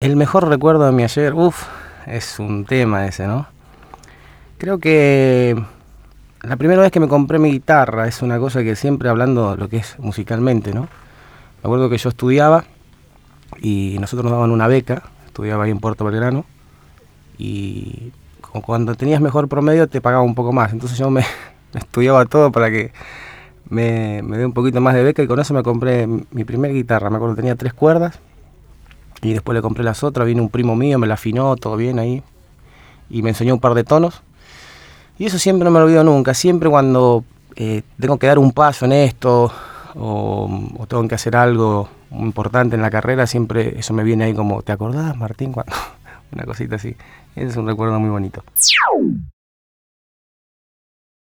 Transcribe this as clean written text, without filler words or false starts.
El mejor recuerdo de mi ayer, es un tema ese, ¿no? Creo que la primera vez que me compré mi guitarra es una cosa que siempre hablando lo que es musicalmente, ¿no? Me acuerdo que yo estudiaba y nosotros nos daban una beca, estudiaba ahí en Puerto Belgrano y cuando tenías mejor promedio te pagaba un poco más, entonces yo me estudiaba todo para que me dé un poquito más de beca y con eso me compré mi primer guitarra, me acuerdo que tenía 3 cuerdas y después le compré las otras, vino un primo mío, me la afinó, todo bien ahí y me enseñó un par de tonos. Y eso siempre no me lo olvido nunca, siempre cuando tengo que dar un paso en esto o tengo que hacer algo muy importante en la carrera, siempre eso me viene ahí como, ¿te acordás, Martín? Cuando una cosita así, ese es un recuerdo muy bonito.